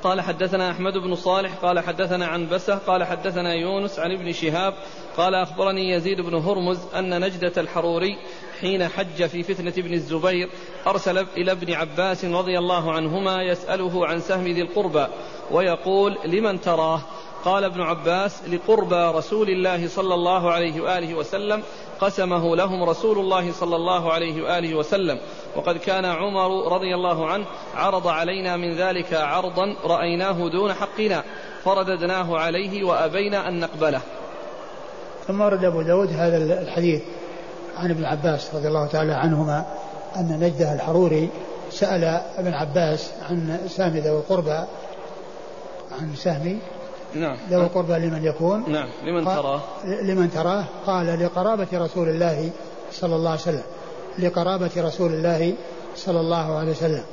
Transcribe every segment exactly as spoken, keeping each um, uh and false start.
قال حدثنا أحمد بن صالح قال حدثنا عنبسة قال حدثنا يونس عن ابن شهاب قال أخبرني يزيد بن هرمز أن نجدة الحروري حين حج في فتنة ابن الزبير أرسل إلى ابن عباس رضي الله عنهما يسأله عن سهم ذي القربى ويقول لمن تراه؟ قال ابن عباس لقربى رسول الله صلى الله عليه وآله وسلم قسمه لهم رسول الله صلى الله عليه وآله وسلم. وقد كان عمر رضي الله عنه عرض علينا من ذلك عرضا رأيناه دون حقنا فرددناه عليه وأبينا أن نقبله. ثم ورد أبو داود هذا الحديث عن ابن عباس رضي الله تعالى عنهما أن نجده الحروري سأل ابن عباس عن سهم ذوي القربى عن سهم نعم ذوي القربى لمن يكون نعم لمن تراه لمن تراه قال لقرابة رسول الله صلى الله عليه وسلم لقرابة رسول الله صلى الله عليه وسلم.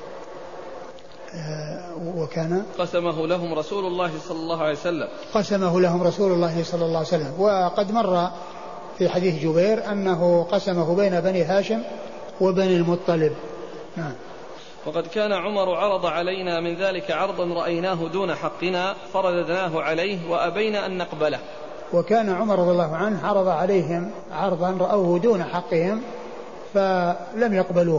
وكان قسمه لهم رسول الله صلى الله عليه وسلم قسمه لهم رسول الله صلى الله عليه وسلم. وقد مر في حديث جبير أنه قسمه بين بني هاشم وبني المطلب. نعم. وقد كان عمر عرض علينا من ذلك عرضا رأيناه دون حقنا فرددناه عليه وأبينا أن نقبله. وكان عمر رضي الله عنه عرض عليهم عرضا رأوه دون حقهم فلم يقبلوه.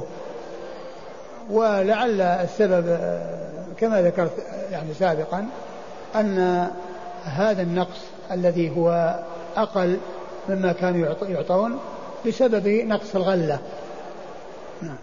ولعل السبب كما ذكرت يعني سابقا أن هذا النقص الذي هو أقل مما كانوا يعطون بسبب نقص الغلة. نعم.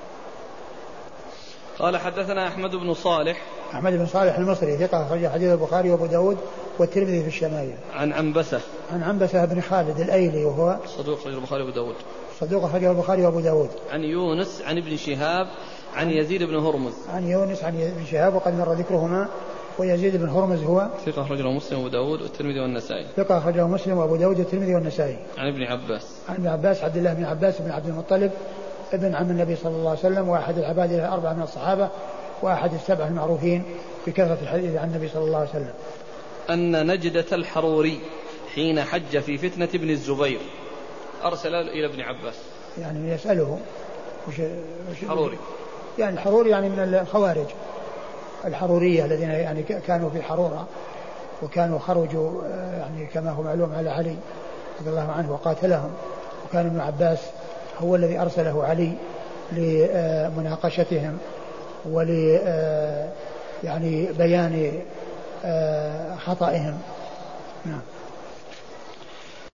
قال حدثنا أحمد بن صالح أحمد بن صالح المصري ثقة أخرج حديث البخاري وأبو داود والترمذي في الشمائل. عن عنبسة عن عنبسة بن خالد الأيلي وهو صدوق أخرج البخاري وأبو داود صدوق أخرج البخاري وأبو داود. عن يونس عن ابن شهاب عن يزيد بن هرمز عن يونس عن ابن شهاب وقد مر ذكرهما. ويزيد بن هرمز هو ثقة أخرجه مسلم وأبو داود والترمذي والنسائي. ثقة أخرجه مسلم وأبو داود والترمذي والنسائي. عن ابن عباس عن ابن عباس عبد الله بن عباس بن عبد المطلب ابن عم النبي صلى الله عليه وسلم وأحد العباد الأربعة من الصحابة وأحد السبع المعروفين بكثرة الحديث عن النبي صلى الله عليه وسلم. أن نجدة الحروري حين حج في فتنة ابن الزبير أرسل إلى ابن عباس يعني يسأله وش وش حروري يعني الحروري يعني من الخوارج الحرورية الذين يعني كانوا في حرورة وكانوا خرجوا يعني كما هو معلوم على علي رضي الله عنه وقاتلهم. وكان ابن عباس هو الذي أرسله علي لمناقشتهم ول يعني بيان خطئهم. نعم.